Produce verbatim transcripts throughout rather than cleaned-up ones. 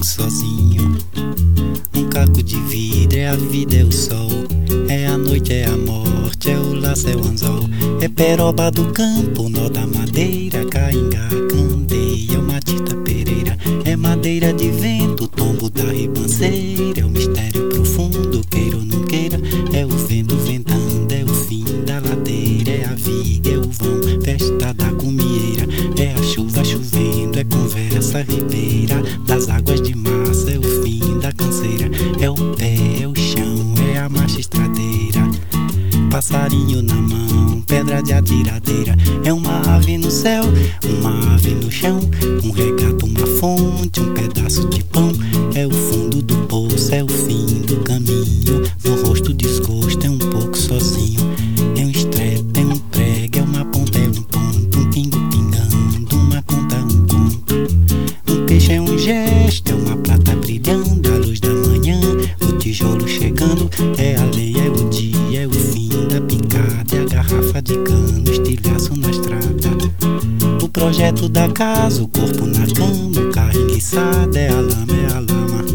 pouco sozinho. Um caco de vidro, é a vida, é o sol, é a noite, é a morte, é o laço, é o anzol, é peroba do campo, nó da madeira, caingá, candeia, é uma tita pereira, é madeira de vento, tombo da ribanceira, é o mistério profundo, queira ou não queira, é o vento ventando, é o fim da ladeira, é a viga, é o vão, festa da cumieira, é a chuva chovendo, é conversa ribeira, das águas de massa, é o fim da canseira, é o pé, é o chão, é a marcha estradeira, passarinho na mão, pedra de atiradeira, é uma ave no céu, uma ave no chão, um regato, uma fonte, um pedaço de pão, é o fundo do poço, é o fim do caminho, no rosto desgosto, é um pouco sozinho, é um estrepe, é um prego, é uma ponta, é um ponto, um pingo pingando, uma conta, um conto, um peixe é um gesto, é uma prata brilhando, a luz da manhã, o tijolo chegando, é a lei, é o dia, é o fim da picada, é a garrafa de cano, estilhaço na estrada, o projeto da casa, o corpo na cama, o carro enguiçado, é a lama, é a lama,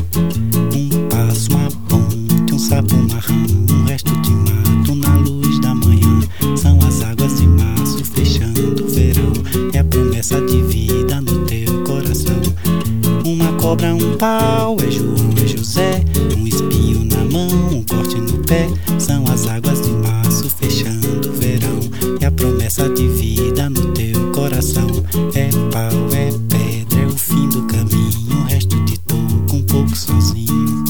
um passo, uma ponte, um sapo marrão, um resto de mato na luz da manhã, são as águas de março fechando o verão, é a promessa de vida no teu coração, uma cobra, um pau, é João, é José, um espinho na mão, um corte no pé, são as águas de março fechando o verão, é a promessa de vida no teu coração, é pau, é pedra, é o fim do caminho, o resto de toco um pouco sozinho,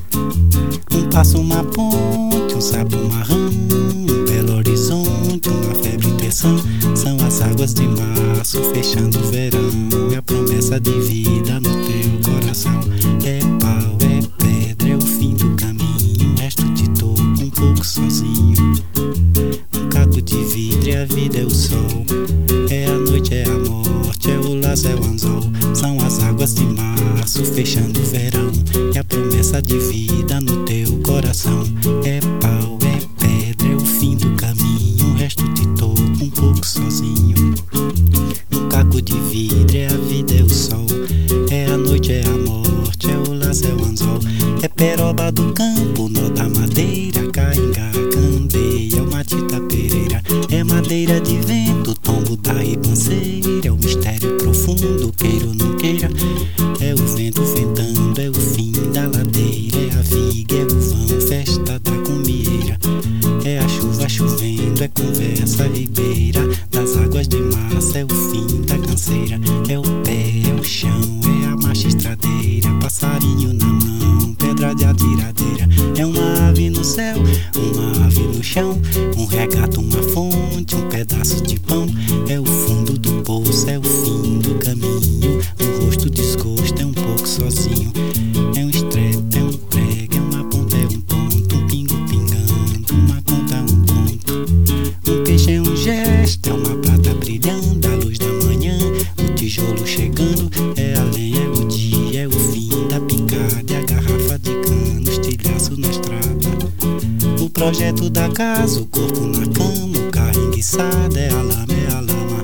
um passo, uma ponte, um sapo marrão, um belo horizonte, uma febre tensão, são as águas de março fechando o verão, é a promessa de vida no teu coração, é pau, é pedra, é o fim do caminho, o resto de toco um pouco sozinho, um caco de vidro, é a vida, é o sol, é a noite, é a morte, é o laço, é o anzol, são as águas de março fechando o verão, é a promessa de vida no teu coração, é pau, é pedra, é o fim do caminho, o resto de toco um pouco sozinho, um caco de vidro, é a vida, é o sol, é a noite, é a morte, é o laço, é o anzol, é peroba do campo, nó da madeira, caingá, candeia, é uma tita pereira, é madeira de vento, tombo da ribanceira, é o mistério profundo, queira ou não queira, é o vento ventando, é o fim da ladeira, é a viga, é o vão, festa da cumieira, é a chuva chovendo, é conversa ribeira, das águas de massa, é o fim da canseira, é o pé, é o chão, é a marcha estradeira, passarinho na mão, pedra de atiradeira, é uma ave no céu, uma ave no chão, um regato, uma fonte, um pedaço de pão, é o fundo do poço, é o fim do caminho, no rosto desgosto, é um pouco sozinho, é um estrepe, é um prego, é uma ponta, é um ponto, um pingo pingando, uma conta, um conto, um peixe é um gesto, é uma prata brilhando, a luz da manhã, o tijolo chegando, é a lenha, é o dia, é o fim da picada, é a garrafa de cano, estilhaço na estrada, o projeto da casa, o corpo na cama, o carro enguiçado, é a lama, é a lama,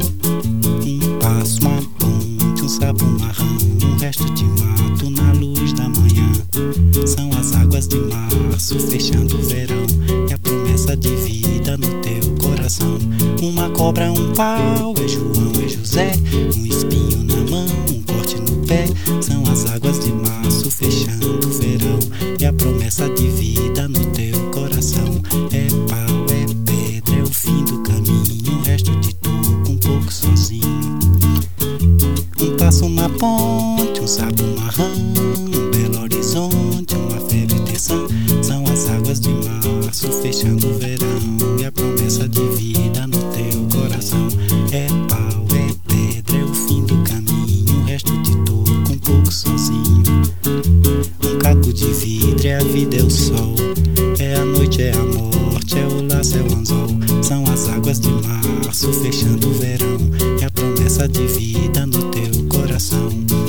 um passo, uma ponte, um sapo marrão, um resto de mato na luz da manhã, são as águas de março fechando o verão, é a promessa de vida no teu coração, uma cobra, um pau, é João, é José, um espinho na mão, um corte no pé, são as águas de março fechando o verão, é a promessa de vida no teu coração, é pau, é pedra, é o fim do caminho, o resto de toco um pouco sozinho, um passo, uma ponte, um sapo marrão, um belo horizonte, uma febre tensão, são as águas de março fechando o verão, e a promessa de vida no teu coração, é pau, é pedra, é o fim do caminho, o resto de toco um pouco sozinho, um caco de vidro, é a vida, é o sol, é a noite, é a morte, é o laço, é o anzol, são as águas de março fechando o verão, é a promessa de vida no teu coração.